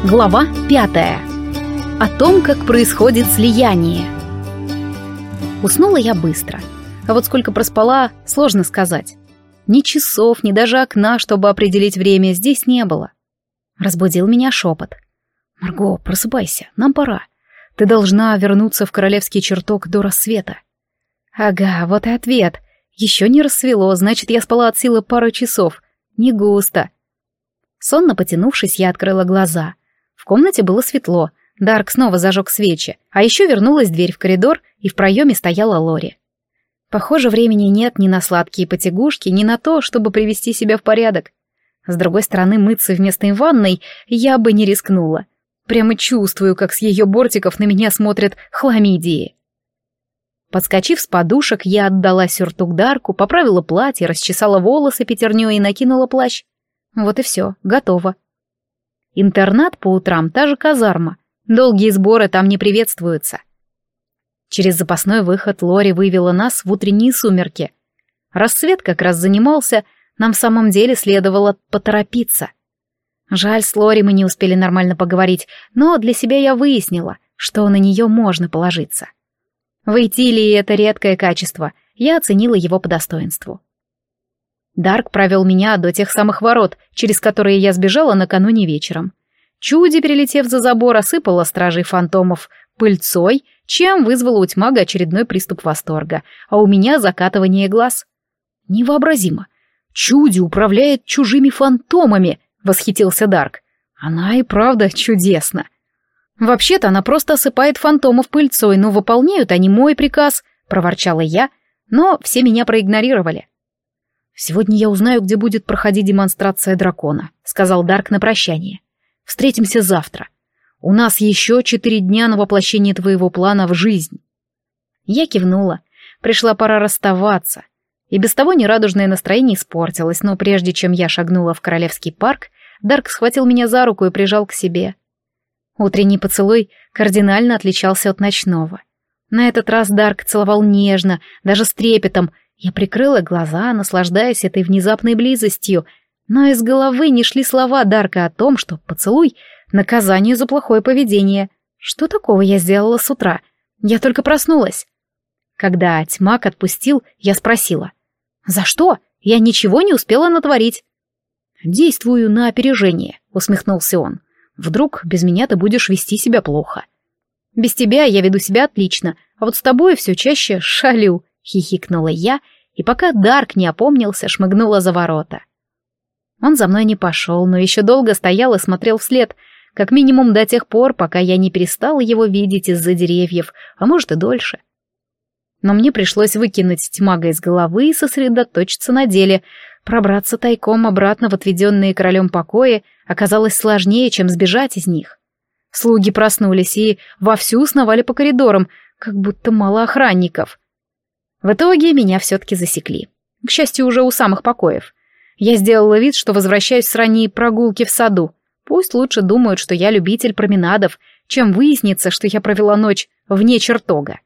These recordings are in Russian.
Глава 5. О том, как происходит слияние. Уснула я быстро, а вот сколько проспала, сложно сказать. Ни часов, ни даже окна, чтобы определить время, здесь не было. Разбудил меня шепот. «Марго, просыпайся, нам пора. Ты должна вернуться в королевский чертог до рассвета». Ага, вот и ответ. Еще не рассвело, значит, я спала от силы пару часов. Не густо. Сонно потянувшись, я открыла глаза. В комнате было светло. Дарк снова зажег свечи, а еще вернулась дверь в коридор, и в проеме стояла Лори. Похоже, времени нет ни на сладкие потягушки, ни на то, чтобы привести себя в порядок. С другой стороны, мыться вместо ванной я бы не рискнула. Прямо чувствую, как с ее бортиков на меня смотрят хламидии. Подскочив с подушек, я отдала сюртук Дарку, поправила платье, расчесала волосы пятерней и накинула плащ. Вот и все, готово. Интернат по утрам — та же казарма. Долгие сборы там не приветствуются. Через запасной выход Лори вывела нас в утренние сумерки. Рассвет как раз занимался, нам в самом деле следовало поторопиться. Жаль, с Лори мы не успели нормально поговорить, но для себя я выяснила, что на нее можно положиться. В Эйтилии это редкое качество, я оценила его по достоинству. Дарк провел меня до тех самых ворот, через которые я сбежала накануне вечером. Чуди, перелетев за забор, осыпала стражей фантомов пыльцой, чем вызвала у тьмага очередной приступ восторга, а у меня закатывание глаз. Невообразимо. Чуди управляет чужими фантомами, восхитился Дарк. Она и правда чудесна. Вообще-то она просто осыпает фантомов пыльцой, но выполняют они мой приказ, проворчала я, но все меня проигнорировали. «Сегодня я узнаю, где будет проходить демонстрация дракона», — сказал Дарк на прощание. «Встретимся завтра. У нас еще 4 дня на воплощение твоего плана в жизнь». Я кивнула. Пришла пора расставаться. И без того нерадужное настроение испортилось, но прежде чем я шагнула в Королевский парк, Дарк схватил меня за руку и прижал к себе. Утренний поцелуй кардинально отличался от ночного. На этот раз Дарк целовал нежно, даже с трепетом. Я прикрыла глаза, наслаждаясь этой внезапной близостью, но из головы не шли слова Дарка о том, что поцелуй — наказание за плохое поведение. Что такого я сделала с утра? Я только проснулась. Когда тьмак отпустил, я спросила. «За что? Я ничего не успела натворить». «Действую на опережение», — усмехнулся он. «Вдруг без меня ты будешь вести себя плохо». «Без тебя я веду себя отлично, а вот с тобой все чаще шалю», — хихикнула я, и пока Дарк не опомнился, шмыгнула за ворота. Он за мной не пошел, но еще долго стоял и смотрел вслед, как минимум до тех пор, пока я не перестала его видеть из-за деревьев, а может и дольше. Но мне пришлось выкинуть тьмага из головы и сосредоточиться на деле. Пробраться тайком обратно в отведенные королем покои оказалось сложнее, чем сбежать из них. Слуги проснулись и вовсю сновали по коридорам, как будто мало охранников. В итоге меня все-таки засекли. К счастью, уже у самых покоев. Я сделала вид, что возвращаюсь с ранней прогулки в саду. Пусть лучше думают, что я любитель променадов, чем выяснится, что я провела ночь вне чертога.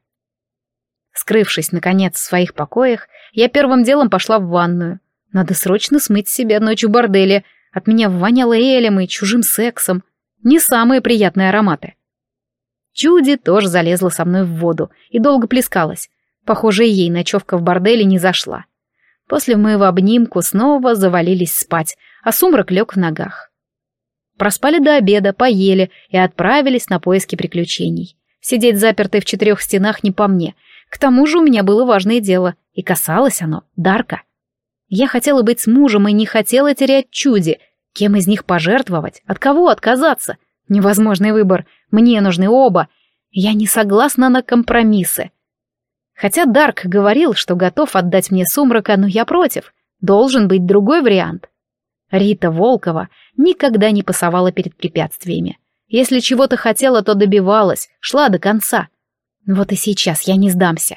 Скрывшись, наконец, в своих покоях, я первым делом пошла в ванную. Надо срочно смыть с себя ночь в борделе. От меня воняло элем и чужим сексом. Не самые приятные ароматы. Чуди тоже залезла со мной в воду и долго плескалась. Похоже, ей ночевка в борделе не зашла. После моего обнимку снова завалились спать, а сумрак лег в ногах. Проспали до обеда, поели и отправились на поиски приключений. Сидеть запертой в 4 стенах не по мне. К тому же у меня было важное дело, и касалось оно Дарка. Я хотела быть с мужем и не хотела терять Чуди. Кем из них пожертвовать? От кого отказаться? Невозможный выбор. Мне нужны оба. Я не согласна на компромиссы. Хотя Дарк говорил, что готов отдать мне сумрака, но я против. Должен быть другой вариант. Рита Волкова никогда не пасовала перед препятствиями. Если чего-то хотела, то добивалась, шла до конца. Вот и сейчас я не сдамся.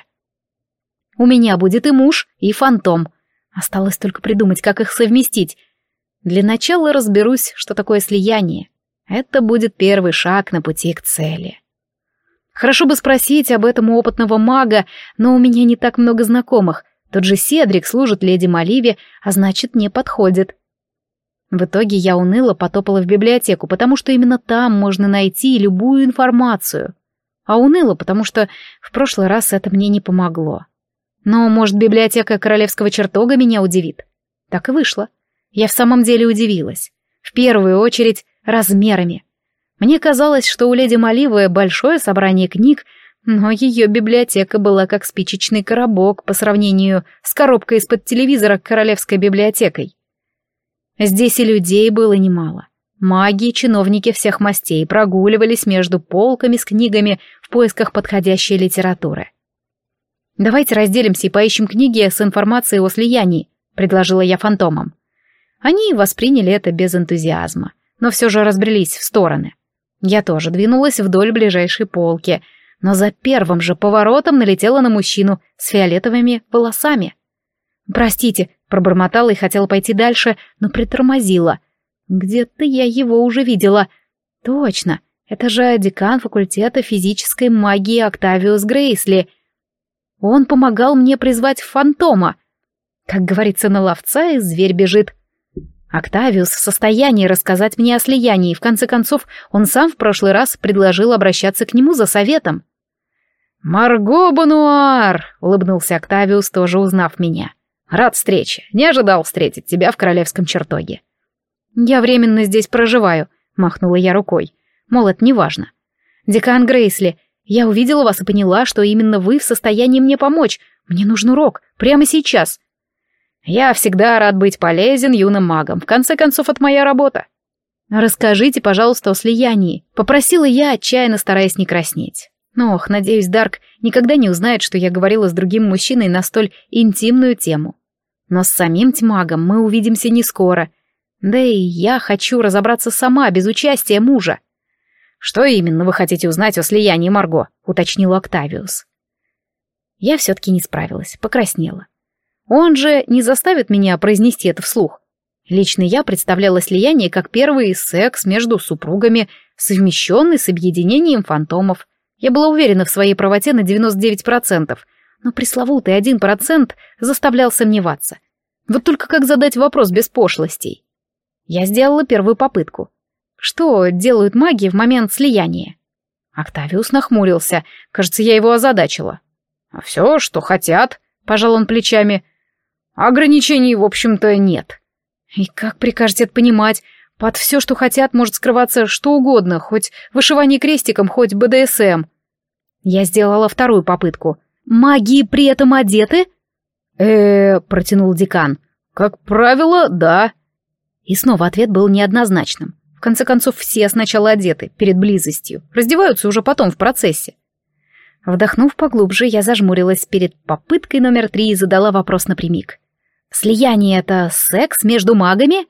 У меня будет и муж, и фантом. Осталось только придумать, как их совместить. Для начала разберусь, что такое слияние. Это будет первый шаг на пути к цели. Хорошо бы спросить об этом у опытного мага, но у меня не так много знакомых. Тот же Седрик служит леди Маливе, а значит, не подходит. В итоге я уныло потопала в библиотеку, потому что именно там можно найти любую информацию. А уныло, потому что в прошлый раз это мне не помогло. Но, может, библиотека королевского чертога меня удивит? Так и вышло. Я в самом деле удивилась. В первую очередь размерами. Мне казалось, что у леди Маливы большое собрание книг, но ее библиотека была как спичечный коробок по сравнению с коробкой из-под телевизора королевской библиотекой. Здесь и людей было немало. Маги и чиновники всех мастей прогуливались между полками с книгами в поисках подходящей литературы. «Давайте разделимся и поищем книги с информацией о слиянии», — предложила я фантомам. Они восприняли это без энтузиазма, но все же разбрелись в стороны. Я тоже двинулась вдоль ближайшей полки, но за первым же поворотом налетела на мужчину с фиолетовыми волосами. «Простите», — пробормотала и хотела пойти дальше, но притормозила. Где-то я его уже видела. Точно, это же декан факультета физической магии Октавиус Грейсли. Он помогал мне призвать фантома. Как говорится, на ловца и зверь бежит. Октавиус в состоянии рассказать мне о слиянии, и в конце концов он сам в прошлый раз предложил обращаться к нему за советом. «Марго Бануар!» — улыбнулся Октавиус, тоже узнав меня. «Рад встрече. Не ожидал встретить тебя в королевском чертоге». «Я временно здесь проживаю», — махнула я рукой. Мол, это неважно. «Декан Грейсли, я увидела вас и поняла, что именно вы в состоянии мне помочь. Мне нужен урок. Прямо сейчас». «Я всегда рад быть полезен юным магам. В конце концов, это моя работа». «Расскажите, пожалуйста, о слиянии», — попросила я, отчаянно стараясь не краснеть. Ох, надеюсь, Дарк никогда не узнает, что я говорила с другим мужчиной на столь интимную тему. Но с самим тьмагом мы увидимся не скоро. Да и я хочу разобраться сама, без участия мужа. «Что именно вы хотите узнать о слиянии, Марго?» — уточнил Октавиус. Я все-таки не справилась, покраснела. Он же не заставит меня произнести это вслух. Лично я представляла слияние как первый секс между супругами, совмещенный с объединением фантомов. Я была уверена в своей правоте на 99%, но пресловутый 1% заставлял сомневаться. Вот только как задать вопрос без пошлостей? Я сделала первую попытку. Что делают маги в момент слияния? Октавиус нахмурился. Кажется, я его озадачила. «А все, что хотят», — пожал он плечами. «Ограничений, в общем-то, нет». «И как прикажете это понимать? Под все, что хотят, может скрываться что угодно, хоть вышивание крестиком, хоть БДСМ». Я сделала вторую попытку. «Маги при этом одеты?» Протянул декан. «Как правило, да». И снова ответ был неоднозначным. В конце концов, все сначала одеты, перед близостью, раздеваются уже потом в процессе. Вдохнув поглубже, я зажмурилась перед попыткой номер 3 и задала вопрос напрямик. «Слияние — это секс между магами?»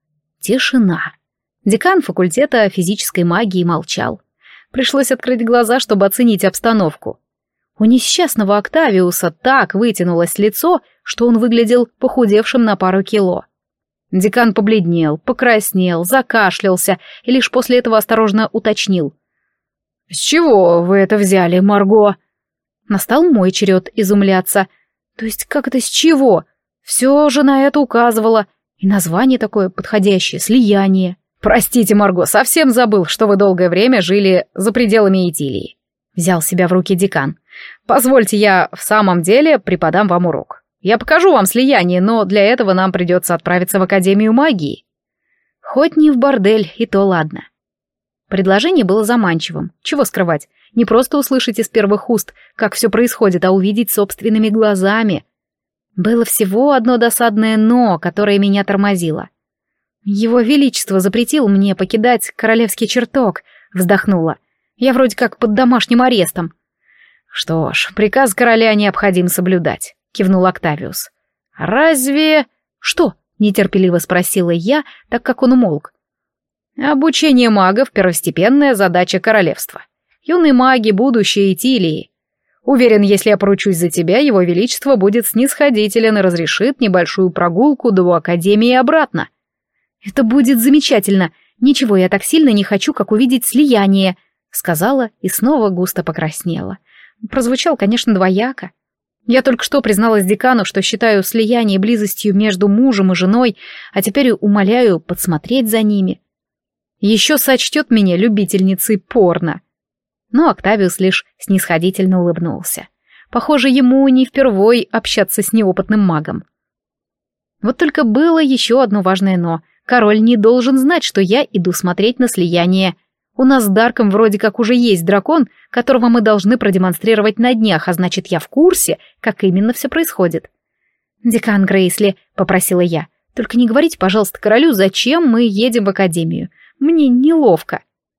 Тишина. Декан факультета физической магии молчал. Пришлось открыть глаза, чтобы оценить обстановку. У несчастного Октавиуса так вытянулось лицо, что он выглядел похудевшим на пару кило. Декан побледнел, покраснел, закашлялся и лишь после этого осторожно уточнил. «С чего вы это взяли, Марго?» Настал мой черед изумляться. То есть как это с чего? Все же на это указывало. И название такое подходящее — «Слияние». «Простите, Марго, совсем забыл, что вы долгое время жили за пределами Итилии», — взял себя в руки декан. «Позвольте, я в самом деле преподам вам урок. Я покажу вам слияние, но для этого нам придется отправиться в Академию магии». Хоть не в бордель, и то ладно. Предложение было заманчивым. Чего скрывать? Не просто услышать из первых уст, как все происходит, а увидеть собственными глазами. Было всего одно досадное «но», которое меня тормозило. «Его Величество запретил мне покидать королевский чертог», — вздохнула. «Я вроде как под домашним арестом». «Что ж, приказ короля необходимо соблюдать», — кивнул Октавиус. «Разве...» «Что?» — нетерпеливо спросила я, так как он умолк. «Обучение магов — первостепенная задача королевства. Юные маги — будущее Итилии. Уверен, если я поручусь за тебя, его величество будет снисходителен и разрешит небольшую прогулку до Академии и обратно». «Это будет замечательно. Ничего я так сильно не хочу, как увидеть слияние», — сказала и снова густо покраснела. Прозвучало, конечно, двояко. Я только что призналась декану, что считаю слияние близостью между мужем и женой, а теперь умоляю подсмотреть за ними. Еще сочтет меня любительницей порно. Но Октавиус лишь снисходительно улыбнулся. Похоже, ему не впервой общаться с неопытным магом. Вот только было еще одно важное «но». Король не должен знать, что я иду смотреть на слияние. У нас с Дарком вроде как уже есть дракон, которого мы должны продемонстрировать на днях, а значит, я в курсе, как именно все происходит. «Декан Грейсли», — попросила я, — «только не говорите, пожалуйста, королю, зачем мы едем в академию. Мне неловко».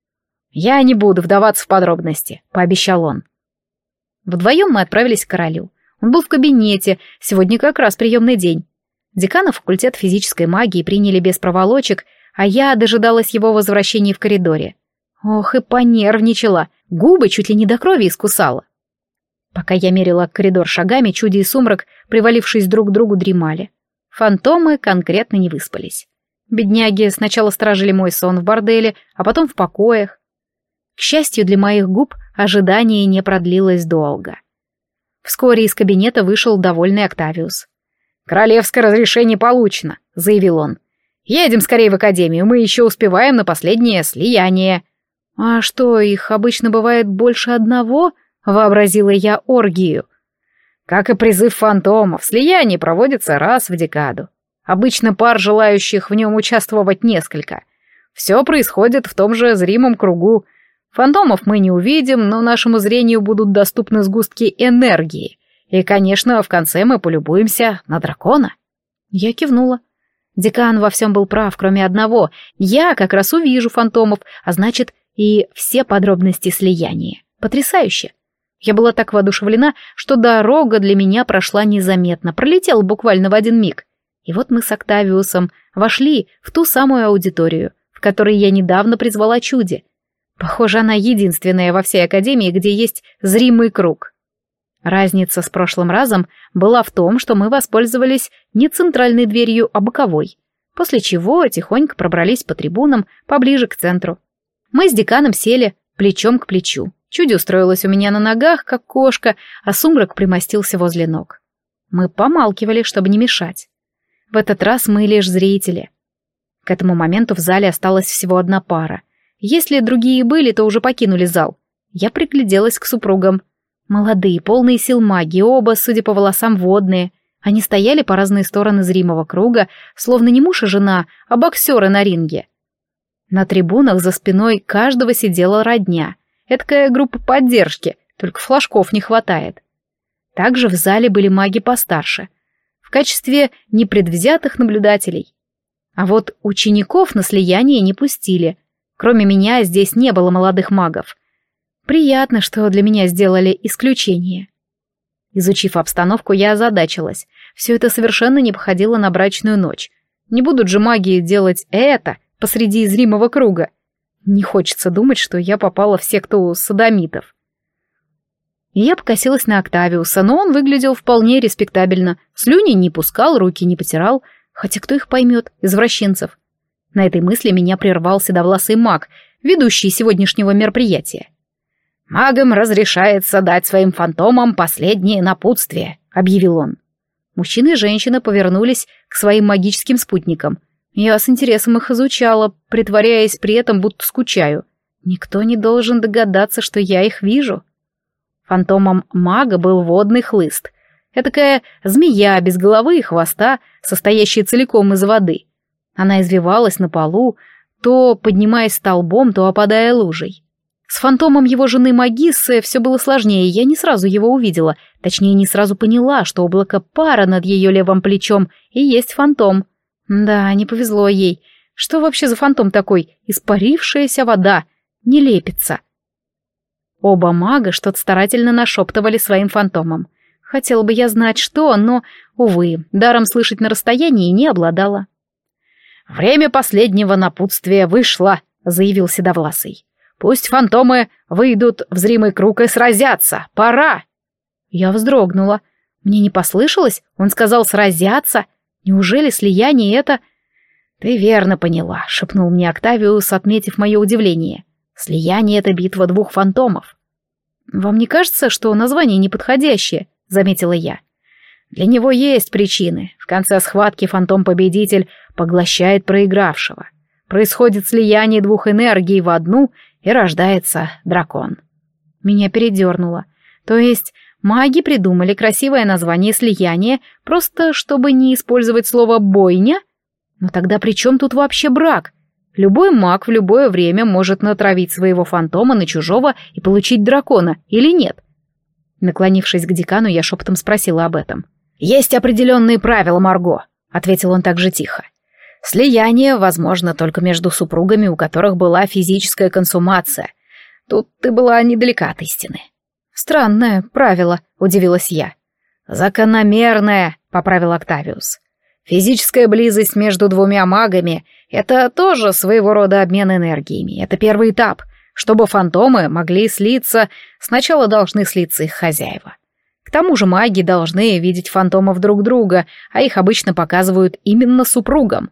«Я не буду вдаваться в подробности», — пообещал он. Вдвоем мы отправились к королю. Он был в кабинете, сегодня как раз приемный день. Декана факультета физической магии приняли без проволочек, а я дожидалась его возвращения в коридоре. Ох, и понервничала, губы чуть ли не до крови искусала. Пока я мерила коридор шагами, Чуди и Сумрак, привалившись друг к другу, дремали. Фантомы конкретно не выспались. Бедняги сначала сторожили мой сон в борделе, а потом в покоях. К счастью для моих губ, ожидание не продлилось долго. Вскоре из кабинета вышел довольный Октавиус. «Королевское разрешение получено», — заявил он. «Едем скорее в академию, мы еще успеваем на последнее слияние». «А что, их обычно бывает больше одного?» — вообразила я оргию. «Как и призыв фантомов, слияние проводится раз в декаду. Обычно пар, желающих в нем участвовать, несколько. Все происходит в том же зримом кругу. Фантомов мы не увидим, но нашему зрению будут доступны сгустки энергии. И, конечно, в конце мы полюбуемся на дракона». Я кивнула. Декан во всем был прав, кроме одного. Я как раз увижу фантомов, а значит, и все подробности слияния. Потрясающе. Я была так воодушевлена, что дорога для меня прошла незаметно, пролетела буквально в один миг. И вот мы с Октавиусом вошли в ту самую аудиторию, в которой я недавно призвала Чуди. Похоже, она единственная во всей академии, где есть зримый круг. Разница с прошлым разом была в том, что мы воспользовались не центральной дверью, а боковой, после чего тихонько пробрались по трибунам поближе к центру. Мы с деканом сели плечом к плечу. Чуди устроилась у меня на ногах, как кошка, а Сумрак примостился возле ног. Мы помалкивали, чтобы не мешать. В этот раз мы лишь зрители. К этому моменту в зале осталась всего одна пара. Если другие были, то уже покинули зал. Я пригляделась к супругам. Молодые, полные сил маги, оба, судя по волосам, водные. Они стояли по разные стороны зримого круга, словно не муж и жена, а боксеры на ринге. На трибунах за спиной каждого сидела родня. Эдакая группа поддержки, только флажков не хватает. Также в зале были маги постарше, в качестве непредвзятых наблюдателей. А вот учеников на слияние не пустили. Кроме меня здесь не было молодых магов. Приятно, что для меня сделали исключение. Изучив обстановку, я озадачилась. Все это совершенно не походило на брачную ночь. Не будут же маги делать это посреди зримого круга. Не хочется думать, что я попала в секту содомитов. И я покосилась на Октавиуса, но он выглядел вполне респектабельно. Слюни не пускал, руки не потирал. Хотя кто их поймет, извращенцев? На этой мысли меня прервал седовласый маг, ведущий сегодняшнего мероприятия. «Магам разрешается дать своим фантомам последнее напутствие», — объявил он. Мужчина и женщина повернулись к своим магическим спутникам. Я с интересом их изучала, притворяясь при этом, будто скучаю. Никто не должен догадаться, что я их вижу. Фантомом мага был водный хлыст. Этакая змея без головы и хвоста, состоящая целиком из воды. Она извивалась на полу, то поднимаясь столбом, то опадая лужей. С фантомом его жены Магиссы все было сложнее, я не сразу его увидела, точнее, не сразу поняла, что облако пара над ее левым плечом и есть фантом. Да, не повезло ей. Что вообще за фантом такой? Испарившаяся вода. Не лепится. Оба мага что-то старательно нашептывали своим фантомам. Хотела бы я знать, что, но, увы, даром слышать на расстоянии не обладала. «Время последнего напутствия вышло», — заявил Седовласый. «Пусть фантомы выйдут в зримый круг и сразятся. Пора!» Я вздрогнула. Мне не послышалось? Он сказал «сразятся». Неужели слияние это... «Ты верно поняла», — шепнул мне Октавиус, отметив мое удивление. «Слияние — это битва двух фантомов». «Вам не кажется, что название неподходящее?» — заметила я. «Для него есть причины. В конце схватки фантом-победитель поглощает проигравшего. Происходит слияние двух энергий в одну, и рождается дракон». Меня передернуло. То есть маги придумали красивое название слияния, просто чтобы не использовать слово «бойня»? Но тогда при чем тут вообще брак? Любой маг в любое время может натравить своего фантома на чужого и получить дракона, или нет? Наклонившись к декану, я шепотом спросила об этом. «Есть определенные правила, Марго», — ответил он также тихо. «Слияние возможно только между супругами, у которых была физическая консумация. Тут ты была недалека от истины». «Странное правило», — удивилась я. «Закономерное», — поправил Октавиус. «Физическая близость между двумя магами — это тоже своего рода обмен энергиями. Это первый этап. Чтобы фантомы могли слиться, сначала должны слиться их хозяева. К тому же маги должны видеть фантомов друг друга, а их обычно показывают именно супругам».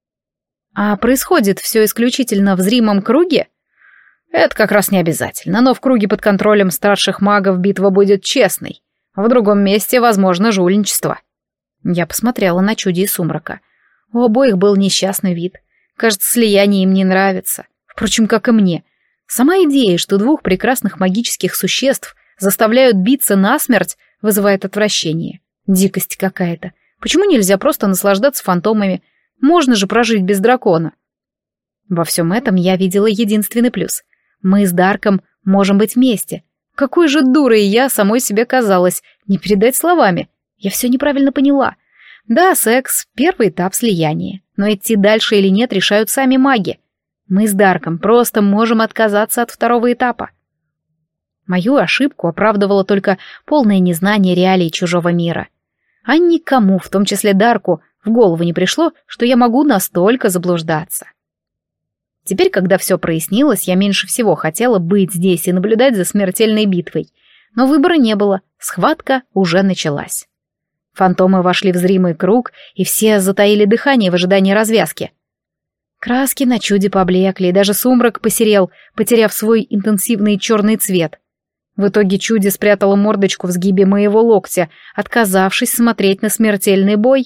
«А происходит все исключительно в зримом круге?» «Это как раз не обязательно, но в круге под контролем старших магов битва будет честной. В другом месте возможно жульничество». Я посмотрела на чуди сумрака. У обоих был несчастный вид. Кажется, слияние им не нравится. Впрочем, как и мне. Сама идея, что двух прекрасных магических существ заставляют биться насмерть, вызывает отвращение. Дикость какая-то. Почему нельзя просто наслаждаться фантомами? Можно же прожить без дракона. Во всем этом я видела единственный плюс. Мы с Дарком можем быть вместе. Какой же дурой я самой себе казалась, не передать словами. Я все неправильно поняла. Да, секс — первый этап слияния, но идти дальше или нет решают сами маги. Мы с Дарком просто можем отказаться от второго этапа. Мою ошибку оправдывало только полное незнание реалий чужого мира. А никому, в том числе Дарку, в голову не пришло, что я могу настолько заблуждаться. Теперь, когда все прояснилось, я меньше всего хотела быть здесь и наблюдать за смертельной битвой. Но выбора не было, схватка уже началась. Фантомы вошли в зримый круг, и все затаили дыхание в ожидании развязки. Краски на чуде поблекли, и даже сумрак посерел, потеряв свой интенсивный черный цвет. В итоге чуди спрятала мордочку в сгибе моего локтя, отказавшись смотреть на смертельный бой.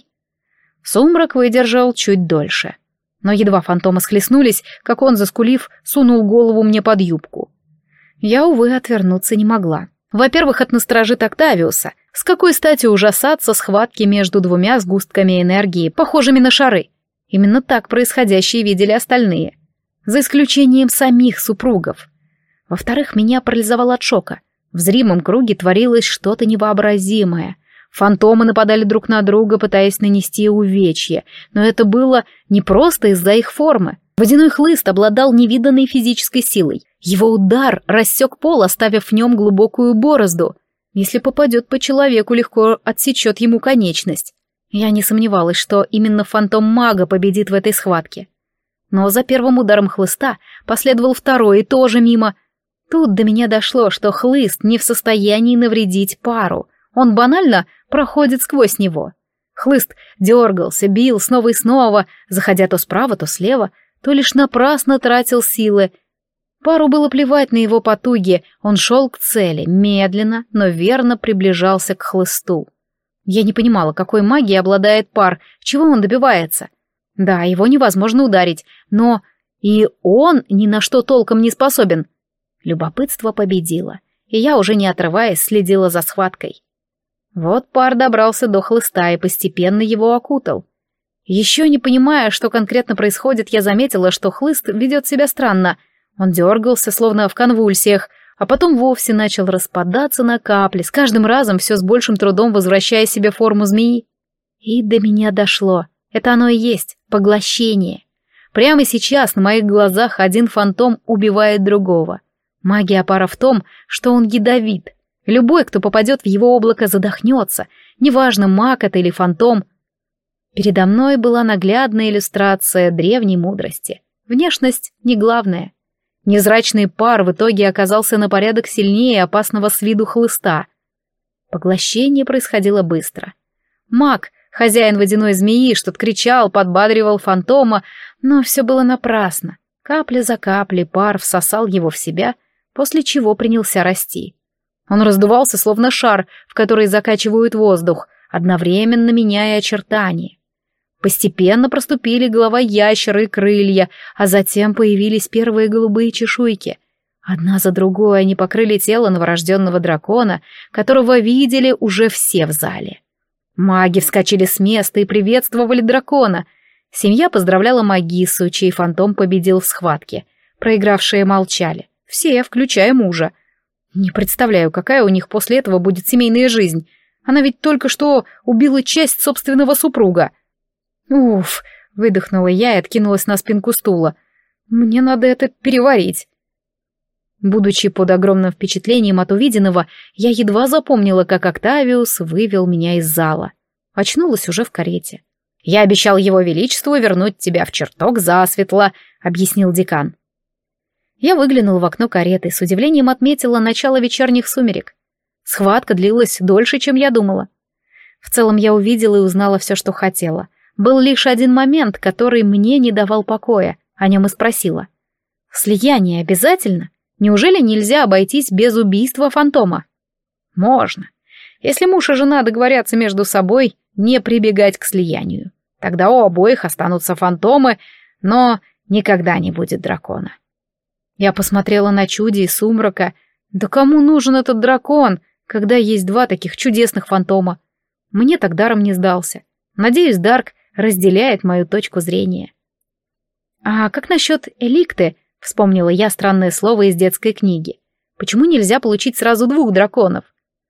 Сумрак выдержал чуть дольше. Но едва фантомы схлестнулись, как он, заскулив, сунул голову мне под юбку. Я, увы, отвернуться не могла. Во-первых, от насторожит Октавиуса. С какой стати ужасаться схватки между двумя сгустками энергии, похожими на шары? Именно так происходящее видели остальные. За исключением самих супругов. Во-вторых, меня парализовало от шока. В зримом круге творилось что-то невообразимое. Фантомы нападали друг на друга, пытаясь нанести увечье, но это было не просто из-за их формы. Водяной хлыст обладал невиданной физической силой. Его удар рассек пол, оставив в нем глубокую борозду. Если попадет по человеку, легко отсечет ему конечность. Я не сомневалась, что именно фантом мага победит в этой схватке. Но за первым ударом хлыста последовал второй, и тоже мимо. Тут до меня дошло, что хлыст не в состоянии навредить пару. Он банально проходит сквозь него. Хлыст дергался, бил снова и снова, заходя то справа, то слева, то лишь напрасно тратил силы. Пару было плевать на его потуги, он шел к цели, медленно, но верно приближался к хлысту. Я не понимала, какой магией обладает пар, чего он добивается. Да, его невозможно ударить, но и он ни на что толком не способен. Любопытство победило, и я, уже не отрываясь, следила за схваткой. Вот пар добрался до хлыста и постепенно его окутал. Еще не понимая, что конкретно происходит, я заметила, что хлыст ведет себя странно. Он дергался, словно в конвульсиях, а потом вовсе начал распадаться на капли, с каждым разом все с большим трудом возвращая себе форму змеи. И до меня дошло. Это оно и есть поглощение. Прямо сейчас на моих глазах один фантом убивает другого. Магия пара в том, что он ядовит. Любой, кто попадет в его облако, задохнется. Неважно, маг это или фантом. Передо мной была наглядная иллюстрация древней мудрости. Внешность не главное. Невзрачный пар в итоге оказался на порядок сильнее опасного с виду хлыста. Поглощение происходило быстро. Маг, хозяин водяной змеи, что-то кричал, подбадривал фантома, но все было напрасно. Капля за каплей пар всосал его в себя, после чего принялся расти. Он раздувался, словно шар, в который закачивают воздух, одновременно меняя очертания. Постепенно проступили голова ящера и крылья, а затем появились первые голубые чешуйки. Одна за другой они покрыли тело новорожденного дракона, которого видели уже все в зале. Маги вскочили с места и приветствовали дракона. Семья поздравляла Магиссу, чей фантом победил в схватке. Проигравшие молчали. Все, включая мужа. Не представляю, какая у них после этого будет семейная жизнь. Она ведь только что убила часть собственного супруга. «Уф», — выдохнула я и откинулась на спинку стула. «Мне надо это переварить». Будучи под огромным впечатлением от увиденного, я едва запомнила, как Октавиус вывел меня из зала. Очнулась уже в карете. «Я обещал его величеству вернуть тебя в чертог засветло», — объяснил декан. Я выглянула в окно кареты и с удивлением отметила начало вечерних сумерек. Схватка длилась дольше, чем я думала. В целом я увидела и узнала все, что хотела. Был лишь один момент, который мне не давал покоя. О нем и спросила. «Слияние обязательно? Неужели нельзя обойтись без убийства фантома?» «Можно. Если муж и жена договорятся между собой не прибегать к слиянию. Тогда у обоих останутся фантомы, но никогда не будет дракона». Я посмотрела на Чуди и Сумрака. Да кому нужен этот дракон, когда есть два таких чудесных фантома? Мне так даром не сдался. Надеюсь, Дарк разделяет мою точку зрения. «А как насчет эликты?» — вспомнила я странное слово из детской книги. «Почему нельзя получить сразу двух драконов?»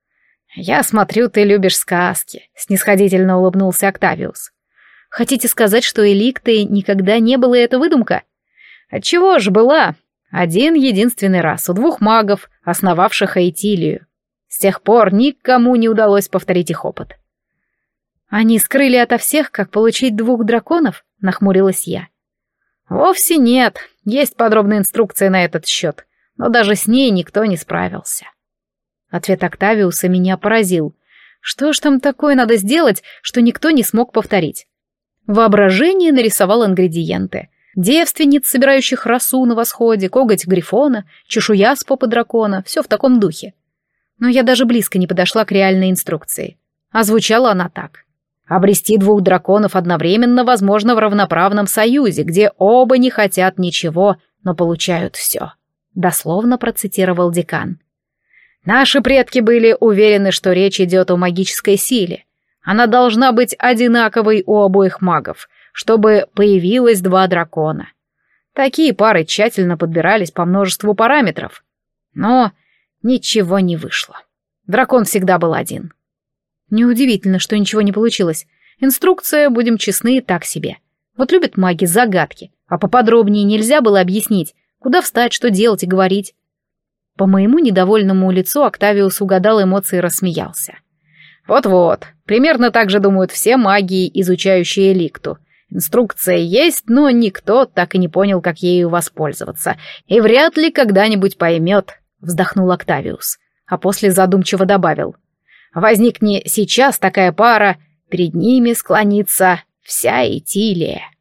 «Я смотрю, ты любишь сказки», — снисходительно улыбнулся Октавиус. «Хотите сказать, что эликты никогда не было, и это выдумка?» «Отчего же была? Один единственный раз у двух магов, основавших Аэтилию. С тех пор никому не удалось повторить их опыт». «Они скрыли ото всех, как получить двух драконов?» — нахмурилась я. «Вовсе нет. Есть подробная инструкция на этот счет, но даже с ней никто не справился». Ответ Октавиуса меня поразил. Что ж там такое надо сделать, что никто не смог повторить? Воображение нарисовало ингредиенты. Девственниц, собирающих росу на восходе, коготь грифона, чешуя с попы дракона, все в таком духе. Но я даже близко не подошла к реальной инструкции. А звучала она так. Обрести двух драконов одновременно возможно в равноправном союзе, где оба не хотят ничего, но получают все. Дословно процитировал декан. Наши предки были уверены, что речь идет о магической силе. Она должна быть одинаковой у обоих магов, чтобы появилось два дракона. Такие пары тщательно подбирались по множеству параметров. Но ничего не вышло. Дракон всегда был один. Неудивительно, что ничего не получилось. Инструкция, будем честны, так себе. Вот любят маги загадки, а поподробнее нельзя было объяснить, куда встать, что делать и говорить. По моему недовольному лицу Октавиус угадал эмоции и рассмеялся. Вот-вот, примерно так же думают все маги, изучающие эликту. Инструкция есть, но никто так и не понял, как ею воспользоваться. И вряд ли когда-нибудь поймет, вздохнул Октавиус, а после задумчиво добавил. Возникни сейчас такая пара, перед ними склонится вся Аэтилия.